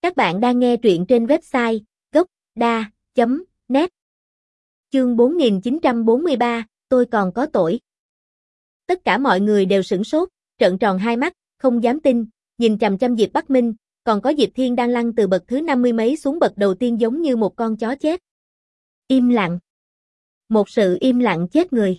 Các bạn đang nghe truyện trên website gocda.net. Chương 4943, tôi còn có tội. Tất cả mọi người đều sửng sốt, trợn tròn hai mắt, không dám tin, nhìn chằm chằm Diệp Bắc Minh, còn có Diệp Thiên đang lăn từ bậc thứ 50 mấy xuống bậc đầu tiên giống như một con chó chết. Im lặng. Một sự im lặng chết người.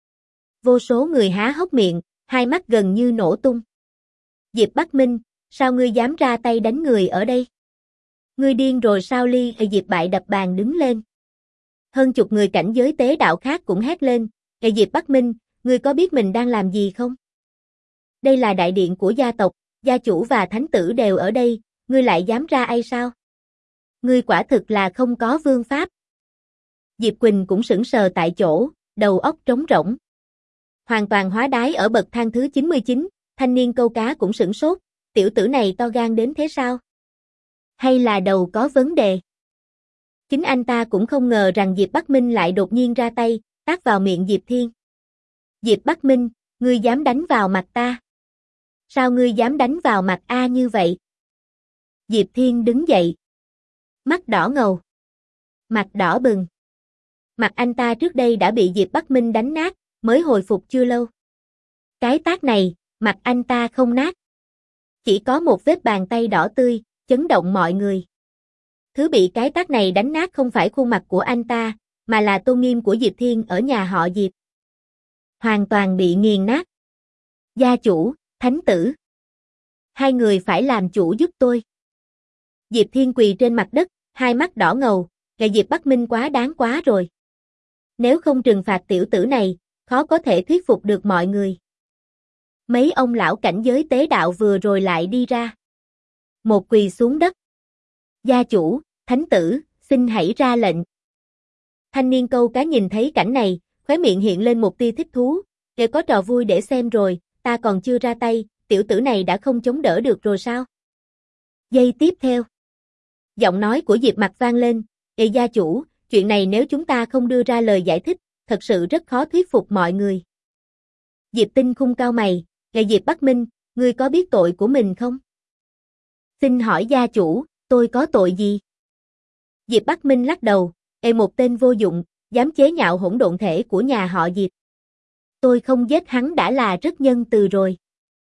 Vô số người há hốc miệng, hai mắt gần như nổ tung. Diệp Bắc Minh, sao ngươi dám ra tay đánh người ở đây? Ngươi điên rồi sao? Diệp bại đập bàn đứng lên. Hơn chục người cảnh giới tế đạo khác cũng hét lên, Diệp Bắc Minh, ngươi có biết mình đang làm gì không? Đây là đại điện của gia tộc, gia chủ và thánh tử đều ở đây, ngươi lại dám ra ai sao? Ngươi quả thực là không có vương pháp. Diệp Quỳnh cũng sững sờ tại chỗ, đầu óc trống rỗng. Hoàn toàn hóa đái ở bậc thang thứ 99, thanh niên câu cá cũng sửng sốt, tiểu tử này to gan đến thế sao? Hay là đầu có vấn đề? Chính anh ta cũng không ngờ rằng Diệp Bắc Minh lại đột nhiên ra tay, tát vào miệng Diệp Thiên. Diệp Bắc Minh, ngươi dám đánh vào mặt ta? Sao ngươi dám đánh vào mặt A như vậy? Diệp Thiên đứng dậy. Mắt đỏ ngầu. Mặt đỏ bừng. Mặt anh ta trước đây đã bị Diệp Bắc Minh đánh nát, mới hồi phục chưa lâu. Cái tát này, mặt anh ta không nát. Chỉ có một vết bàn tay đỏ tươi, chấn động mọi người. Thứ bị cái tát này đánh nát không phải khuôn mặt của anh ta, mà là tôn nghiêm của Diệp Thiên ở nhà họ Diệp. Hoàn toàn bị nghiền nát. Gia chủ, thánh tử. Hai người phải làm chủ giúp tôi. Diệp Thiên quỳ trên mặt đất, hai mắt đỏ ngầu, Diệp Bắc Minh quá đáng quá rồi. Nếu không trừng phạt tiểu tử này, khó có thể thuyết phục được mọi người. Mấy ông lão cảnh giới tế đạo vừa rồi lại đi ra. Một quỳ xuống đất. Gia chủ, thánh tử, xin hãy ra lệnh. Thanh niên câu cá nhìn thấy cảnh này, khóe miệng hiện lên một tia thích thú. Để có trò vui để xem rồi, ta còn chưa ra tay, tiểu tử này đã không chống đỡ được rồi sao? Giây tiếp theo. Giọng nói của Diệp Mặc vang lên, gia chủ, chuyện này nếu chúng ta không đưa ra lời giải thích, thật sự rất khó thuyết phục mọi người. Diệp Tinh khung cao mày, Diệp Bắc Minh, ngươi có biết tội của mình không? Xin hỏi gia chủ, tôi có tội gì? Diệp Bắc Minh lắc đầu, một tên vô dụng, dám chế nhạo hỗn độn thể của nhà họ Diệp. Tôi không giết hắn đã là rất nhân từ rồi.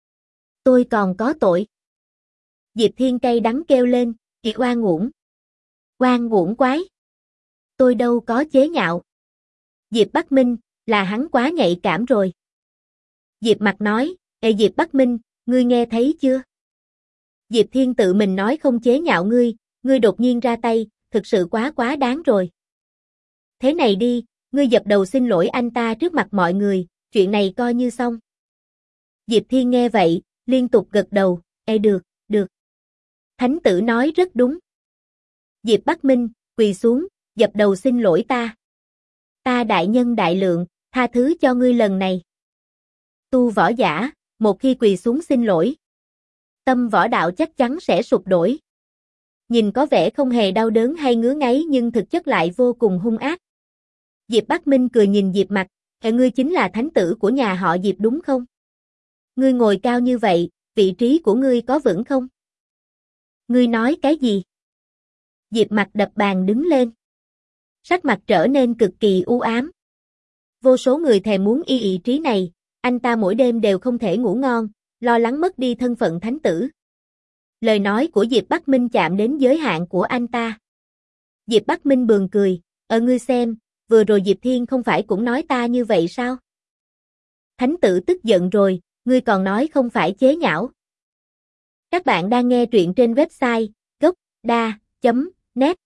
Tôi còn có tội. Diệp Thiên cay đắng kêu lên, oan uổng. Oan uổng quái. Tôi đâu có chế nhạo. Diệp Bắc Minh, là hắn quá nhạy cảm rồi. Diệp Mặc nói, Diệp Bắc Minh, ngươi nghe thấy chưa? Diệp Thiên tự mình nói không chế nhạo ngươi đột nhiên ra tay, thực sự quá đáng rồi. Thế này đi, ngươi dập đầu xin lỗi anh ta trước mặt mọi người, chuyện này coi như xong. Diệp Thiên nghe vậy, liên tục gật đầu, được. Thánh tử nói rất đúng. Diệp Bắc Minh, quỳ xuống, dập đầu xin lỗi ta. Ta đại nhân đại lượng, tha thứ cho ngươi lần này. Tu võ giả, một khi quỳ xuống xin lỗi, tâm võ đạo chắc chắn sẽ sụp đổ. Nhìn có vẻ không hề đau đớn hay ngứa ngáy nhưng thực chất lại vô cùng hung ác. Diệp Bắc Minh cười nhìn Diệp Mặc, ngươi chính là thánh tử của nhà họ Diệp đúng không? Ngươi ngồi cao như vậy, vị trí của ngươi có vững không? Ngươi nói cái gì? Diệp Mặc đập bàn đứng lên. Sắc mặt trở nên cực kỳ u ám. Vô số người thèm muốn vị trí này, anh ta mỗi đêm đều không thể ngủ ngon, lo lắng mất đi thân phận thánh tử. Lời nói của Diệp Bắc Minh chạm đến giới hạn của anh ta. Diệp Bắc Minh bường cười, ngươi xem, vừa rồi Diệp Thiên không phải cũng nói ta như vậy sao? Thánh tử tức giận rồi, ngươi còn nói không phải chế nhạo. Các bạn đang nghe truyện trên website gocda.net